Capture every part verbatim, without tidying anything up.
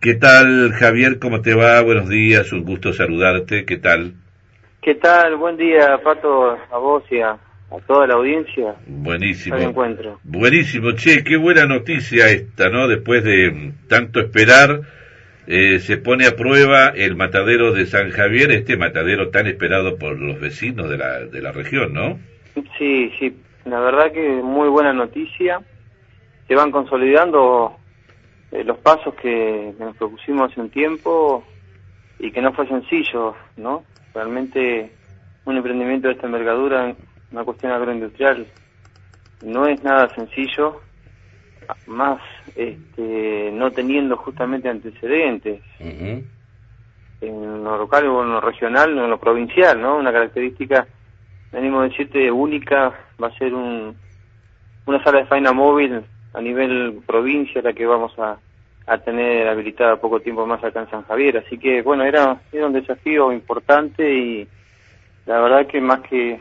¿Qué tal, Javier? ¿Cómo te va? Buenos días, un gusto saludarte. ¿Qué tal? ¿Qué tal? Buen día, Pato, a vos y a, a toda la audiencia. Buenísimo. Al encuentro. Buenísimo. Che, qué buena noticia esta, ¿no? Después de tanto esperar, eh, se pone a prueba el matadero de San Javier, este matadero tan esperado por los vecinos de la, de la región, ¿no? Sí, sí, la verdad que muy buena noticia. Se van consolidando eh, los pasos que, que nos propusimos hace un tiempo y que no fue sencillo, ¿no? Realmente un emprendimiento de esta envergadura, una cuestión agroindustrial, no es nada sencillo, más este, no teniendo justamente antecedentes Uh-huh. en lo local o en lo regional o en lo provincial, ¿no? Una característica, venimos a decirte, única, va a ser un, una sala de faena móvil a nivel provincia, la que vamos a, a tener habilitada poco tiempo más acá en San Javier. Así que, bueno, era, era un desafío importante y la verdad que más que,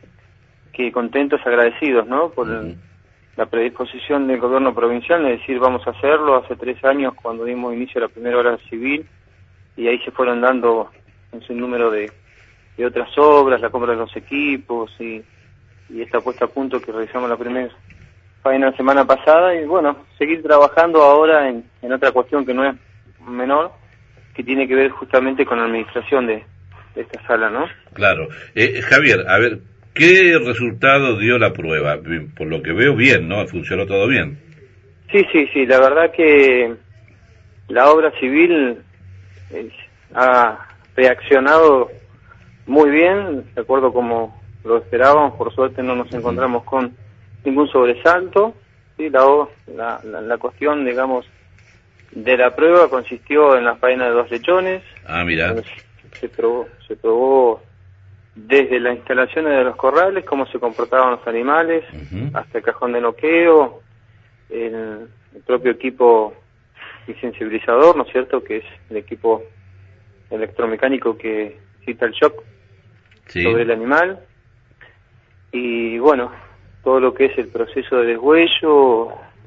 que contentos, agradecidos, ¿no? Por Uh-huh. el, la predisposición del gobierno provincial de decir vamos a hacerlo. Hace tres años cuando dimos inicio a la primera obra civil y ahí se fueron dando un sinnúmero de, de otras obras, la compra de los equipos y, y esta puesta a punto que realizamos la primera faena la semana pasada y bueno, seguir trabajando ahora en, en otra cuestión que no es menor, que tiene que ver justamente con la administración de, de esta sala, ¿no? Claro. Eh, Javier, a ver, ¿qué resultado dio la prueba? Por lo que veo, bien, ¿no? Funcionó todo bien. Sí, sí, sí, la verdad que la obra civil eh, ha reaccionado muy bien, de acuerdo como lo esperábamos. Por suerte no nos encontramos con ningún sobresalto. Sí, la, la, la, la cuestión, digamos, de la prueba consistió en la faena de dos lechones. Ah, mira. Se probó, se probó desde las instalaciones de los corrales, cómo se comportaban los animales, Uh-huh. hasta el cajón de noqueo, el, el propio equipo y sensibilizador, ¿no es cierto?, que es el equipo electromecánico que cita el shock Sí. sobre el animal. Y bueno, todo lo que es el proceso de deshuello,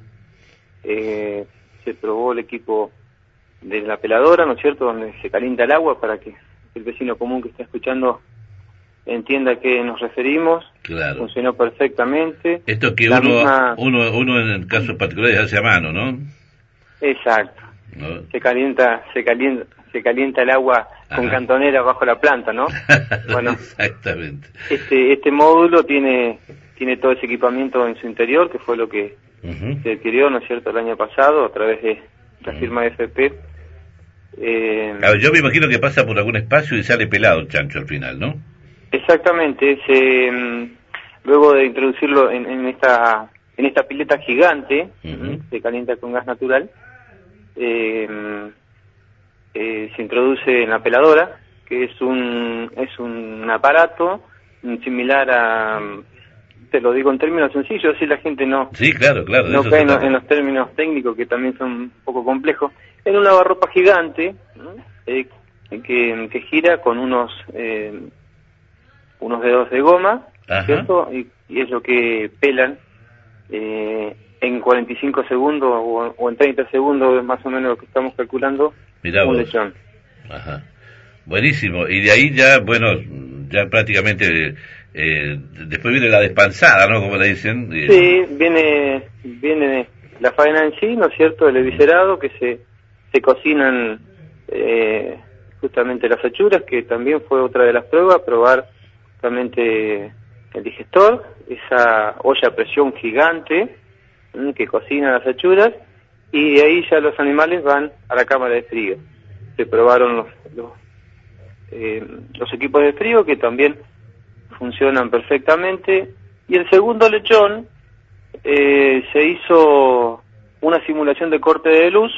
eh, se probó el equipo de la peladora, ¿no es cierto?, donde se calienta el agua para que el vecino común que está escuchando entienda a qué nos referimos. Claro. Funcionó perfectamente. Esto que La uno, misma... uno, uno en el caso particular hace a mano, ¿no? Exacto. ¿No? Se calienta, se calienta, se calienta el agua con Ajá. cantonera bajo la planta, ¿no? Bueno, exactamente. este, este módulo tiene, tiene todo ese equipamiento en su interior, que fue lo que Uh-huh. se adquirió, ¿no es cierto?, el año pasado a través de la Uh-huh. firma F P. Eh, Claro, yo me imagino que pasa por algún espacio y sale pelado el chancho al final, ¿no? Exactamente, se, mm, luego de introducirlo en, en esta en esta pileta gigante, Uh-huh. se calienta con gas natural, eh, eh, se introduce en la peladora, que es un es un aparato similar a, te lo digo en términos sencillos, así la gente no Sí, claro, claro. de no eso cae se en, lo- trata. en los términos técnicos que también son un poco complejos. Es un lavarropa gigante, ¿no? eh, que, que gira con unos eh, unos dedos de goma, Ajá. ¿cierto? Y, y es lo que pelan eh, en cuarenta y cinco segundos o, o en treinta segundos, más o menos lo que estamos calculando, Mirá un vos. lechón. Ajá. Buenísimo. Y de ahí ya, bueno, ya prácticamente, eh, después viene la despansada, ¿no? Como le dicen. Eh, Sí, viene viene la faena en sí, ¿no es cierto?, el eviscerado, que se, se cocinan eh, justamente las achuras, que también fue otra de las pruebas, probar justamente el digestor, esa olla a presión gigante ¿m? que cocina las achuras, y de ahí ya los animales van a la cámara de frío. Se probaron los, los, eh, los equipos de frío, que también funcionan perfectamente, y el segundo lechón eh, se hizo una simulación de corte de luz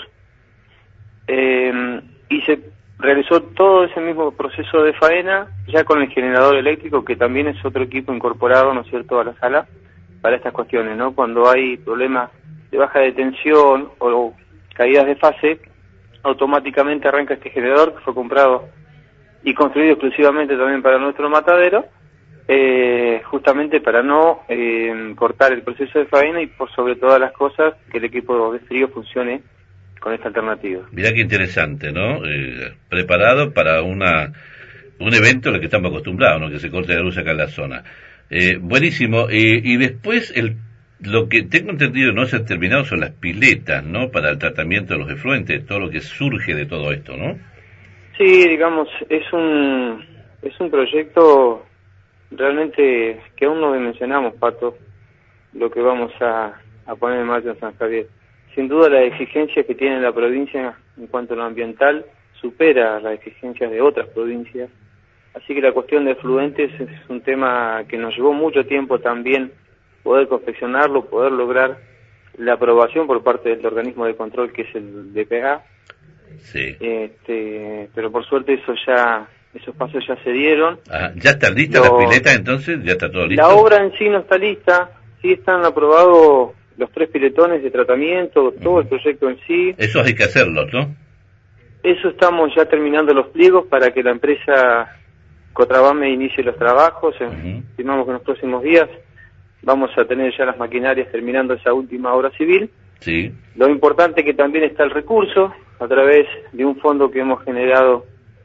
eh, y se realizó todo ese mismo proceso de faena ya con el generador eléctrico, que también es otro equipo incorporado, ¿no es cierto?, a la sala para estas cuestiones, ¿no? Cuando hay problemas de baja de tensión o caídas de fase, automáticamente arranca este generador que fue comprado y construido exclusivamente también para nuestro matadero, eh, justamente para no eh, cortar el proceso de faena y por sobre todas las cosas que el equipo de frío funcione con esta alternativa. Mirá qué interesante, ¿no? Eh, preparado para una un evento al que estamos acostumbrados, ¿no? Que se corte la luz acá en la zona. Eh, buenísimo. Eh, y después, el lo que tengo entendido no se ha terminado son las piletas, ¿no? Para el tratamiento de los efluentes, todo lo que surge de todo esto, ¿no? Sí, digamos, es un es un proyecto realmente que aún no dimensionamos, Pato, lo que vamos a, a poner en marcha en San Javier. Sin duda la exigencia que tiene la provincia en cuanto a lo ambiental supera las exigencias de otras provincias, así que la cuestión de efluentes es un tema que nos llevó mucho tiempo también poder confeccionarlo, poder lograr la aprobación por parte del organismo de control que es el D P A. Sí. Este, pero por suerte eso ya, esos pasos ya se dieron. Ah, ¿ya están listas Lo, las piletas entonces? ¿Ya está todo listo? La obra en sí no está lista, sí están aprobados los tres piletones de tratamiento, todo uh-huh. el proyecto en sí. Eso hay que hacerlo, ¿no? Eso estamos ya terminando los pliegos para que la empresa Cotrabame inicie los trabajos, uh-huh. estimamos que en los próximos días vamos a tener ya las maquinarias terminando esa última obra civil. Sí. Lo importante es que también está el recurso a través de un fondo que hemos generado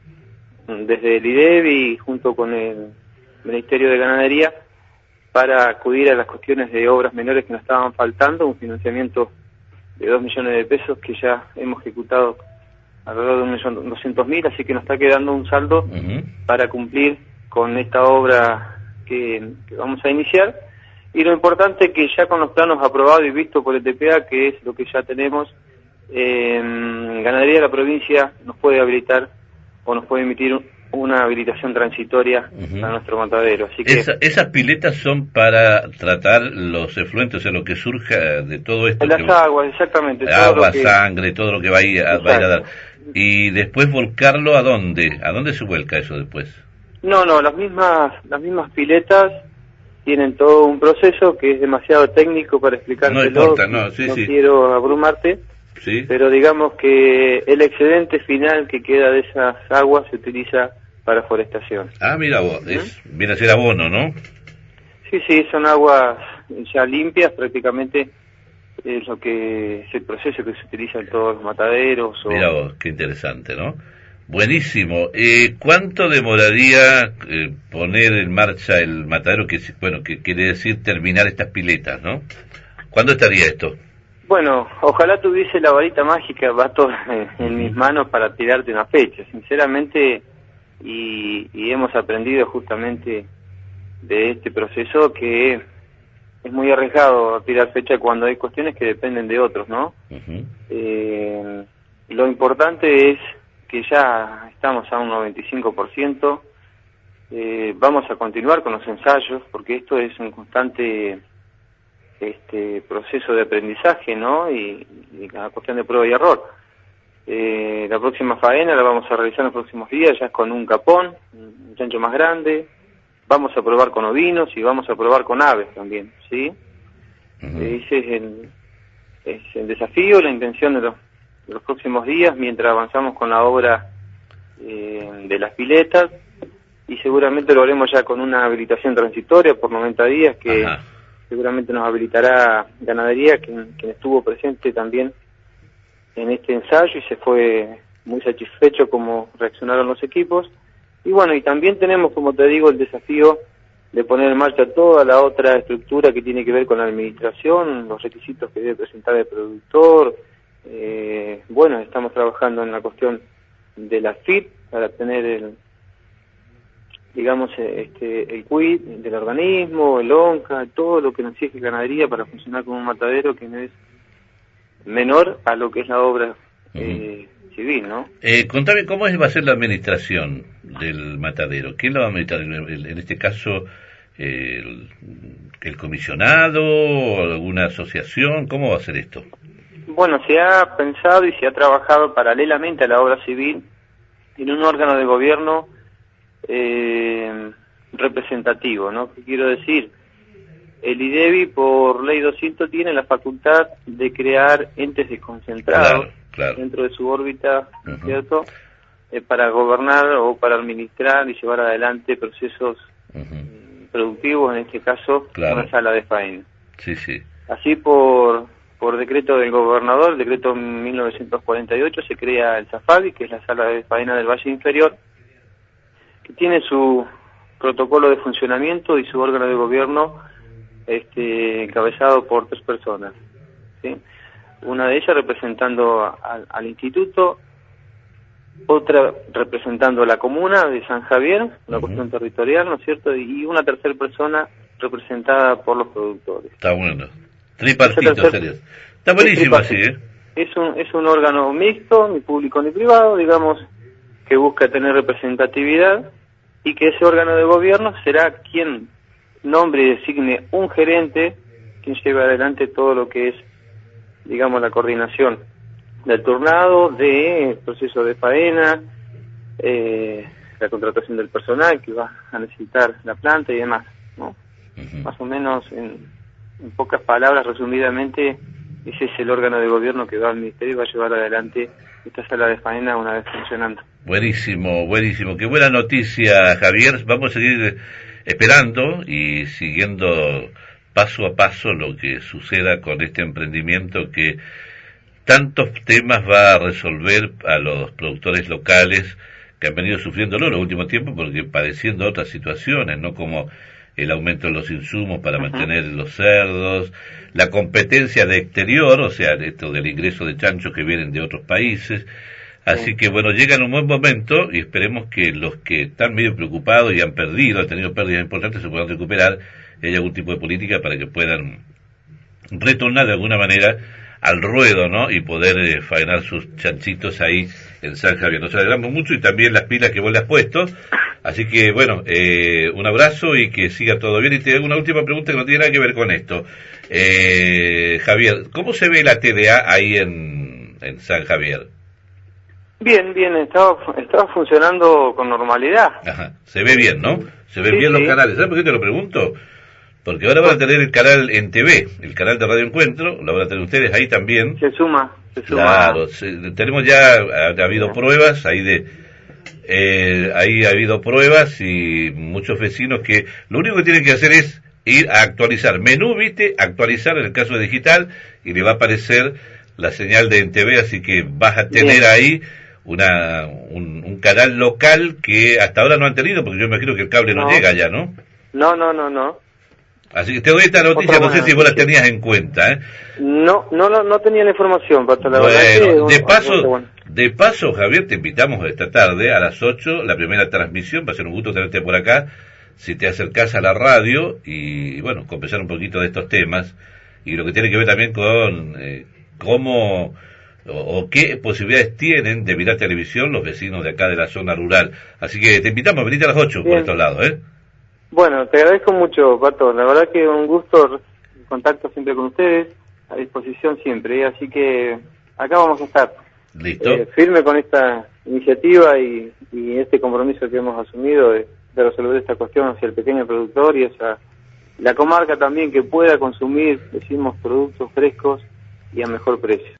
desde el IDEBI junto con el Ministerio de Ganadería para acudir a las cuestiones de obras menores que nos estaban faltando, un financiamiento de dos millones de pesos que ya hemos ejecutado alrededor de un millón doscientos mil, así que nos está quedando un saldo uh-huh. para cumplir con esta obra que, que vamos a iniciar. Y lo importante es que ya con los planos aprobados y vistos por el D P A, que es lo que ya tenemos, eh, Ganadería de la provincia nos puede habilitar o nos puede emitir una habilitación transitoria uh-huh. a nuestro matadero. Así que Esa, esas piletas son para tratar los efluentes, o sea, lo que surja de todo esto. Las que, aguas, exactamente. Agua, todo que, sangre, todo lo que va a, ir a, va a ir a dar. Y después volcarlo, ¿a dónde? ¿A dónde se vuelca eso después? No, no, las mismas, las mismas piletas tienen todo un proceso que es demasiado técnico para explicártelo. No importa, no, sí, no sí. quiero abrumarte, sí. pero digamos que el excedente final que queda de esas aguas se utiliza para forestación. Ah, mira vos, es, ¿Mm? viene a ser abono, ¿no? Sí, sí, son aguas ya limpias, prácticamente es lo que es el proceso que se utiliza en todos los mataderos. O... Mira vos, qué interesante, ¿no? Buenísimo. Eh, ¿Cuánto demoraría eh, poner en marcha el matadero? Que bueno, que quiere decir terminar estas piletas, ¿no? ¿Cuándo estaría esto? Bueno, ojalá tuviese la varita mágica, va todo en, en mis manos para tirarte una fecha. Sinceramente, y, y hemos aprendido justamente de este proceso que es muy arriesgado tirar fecha cuando hay cuestiones que dependen de otros, ¿no? Uh-huh. Eh, lo importante es que ya estamos a un noventa y cinco por ciento, eh, vamos a continuar con los ensayos, porque esto es un constante este proceso de aprendizaje, ¿no? Y, y la cuestión de prueba y error. Eh, la próxima faena la vamos a realizar en los próximos días, ya con un capón, un chancho más grande, vamos a probar con ovinos y vamos a probar con aves también, ¿sí? Uh-huh. Ese es el, es el desafío, la intención de los de los próximos días, mientras avanzamos con la obra eh, de las piletas, y seguramente lo haremos ya con una habilitación transitoria por noventa días, que Ajá. seguramente nos habilitará Ganadería, quien, quien estuvo presente también en este ensayo y se fue muy satisfecho como reaccionaron los equipos. Y bueno, y también tenemos, como te digo, el desafío de poner en marcha toda la otra estructura que tiene que ver con la administración, los requisitos que debe presentar el productor. Eh, bueno, estamos trabajando en la cuestión de la F I T para tener el, digamos, este, el Q I D del organismo, el ONCA, todo lo que nos exige Ganadería para funcionar como un matadero que no es menor a lo que es la obra eh, uh-huh. civil, ¿no? Eh, contame cómo es, va a ser la administración del matadero. ¿Quién lo va a administrar? En este caso, el, el comisionado o alguna asociación. ¿Cómo va a ser esto? Bueno, se ha pensado y se ha trabajado paralelamente a la obra civil en un órgano de gobierno eh, representativo, ¿no? ¿Qué quiero decir? El IDEBI, por ley doscientos, tiene la facultad de crear entes desconcentrados claro, claro. dentro de su órbita, uh-huh. ¿cierto? Eh, para gobernar o para administrar y llevar adelante procesos uh-huh. productivos, en este caso, claro. una sala de faena. Sí, sí. Así por... por decreto del gobernador, el decreto mil novecientos cuarenta y ocho, se crea el SAFAVI, que es la Sala de Faena del Valle Inferior, que tiene su protocolo de funcionamiento y su órgano de gobierno este, encabezado por tres personas, ¿sí? Una de ellas representando al, al instituto, otra representando a la comuna de San Javier, una uh-huh. cuestión territorial, ¿no es cierto? Y una tercera persona representada por los productores. Está bueno. Tripartito tercer... sería. Está buenísimo así, ¿eh? Es un, es un órgano mixto, ni público ni privado, digamos, que busca tener representatividad, y que ese órgano de gobierno será quien nombre y designe un gerente, quien lleve adelante todo lo que es, digamos, la coordinación del turnado, del proceso de faena, eh, la contratación del personal que va a necesitar la planta y demás, ¿no? Uh-huh. Más o menos, en, en pocas palabras, resumidamente, ese es el órgano de gobierno que va al ministerio y va a llevar adelante esta sala de faena una vez funcionando. Buenísimo, buenísimo. Qué buena noticia, Javier. Vamos a seguir esperando y siguiendo paso a paso lo que suceda con este emprendimiento que tantos temas va a resolver a los productores locales que han venido sufriéndolo en los últimos tiempos porque padeciendo otras situaciones, ¿no? Como el aumento de los insumos para uh-huh. mantener los cerdos, la competencia de exterior, o sea, esto del ingreso de chanchos que vienen de otros países. Así sí. que bueno, llega en un buen momento y esperemos que los que están medio preocupados y han perdido, han tenido pérdidas importantes, se puedan recuperar y haya algún tipo de política para que puedan retornar de alguna manera al ruedo, ¿no? Y poder eh, faenar sus chanchitos ahí en San Javier. Nos alegramos mucho y también las pilas que vos le has puesto. Así que, bueno, eh, un abrazo y que siga todo bien. Y te hago una última pregunta que no tiene nada que ver con esto. Eh, Javier, ¿cómo se ve la T D A ahí en, en San Javier? Bien, bien, estaba, estaba funcionando con normalidad. Ajá, se ve bien, ¿no? Se ven sí, bien sí. los canales. ¿Sabes por qué te lo pregunto? Porque ahora van a tener el canal en T V, el canal de Radio Encuentro, lo van a tener ustedes ahí también. Se suma, se suma. Claro, se, tenemos ya, ha, ha habido pruebas, ahí de, eh, ahí ha habido pruebas y muchos vecinos que lo único que tienen que hacer es ir a actualizar. Menú, viste, actualizar en el caso digital y le va a aparecer la señal de en T V, así que vas a tener bien. ahí una un, un canal local que hasta ahora no han tenido, porque yo imagino que el cable no, no llega ya, ¿no? No, no, no, no. Así que te doy esta noticia, Otra no sé si vos la tenías en cuenta, ¿eh? No, no, no, no tenía la información, Pato, la bueno, verdad que, de paso, bueno. de paso, Javier, te invitamos esta tarde a las ocho, la primera transmisión, va a ser un gusto tenerte por acá, si te acercás a la radio y, bueno, conversar un poquito de estos temas y lo que tiene que ver también con eh, cómo o, o qué posibilidades tienen de mirar televisión los vecinos de acá de la zona rural. Así que te invitamos a venir a las ocho por estos lados, ¿eh? Bueno, te agradezco mucho, Pato. La verdad que un gusto, el contacto siempre con ustedes, a disposición siempre. ¿eh? Así que acá vamos a estar. Listo. Eh, firme con esta iniciativa y, y este compromiso que hemos asumido de, de resolver esta cuestión hacia el pequeño productor y hacia la comarca también que pueda consumir, decimos, productos frescos y a mejor precio.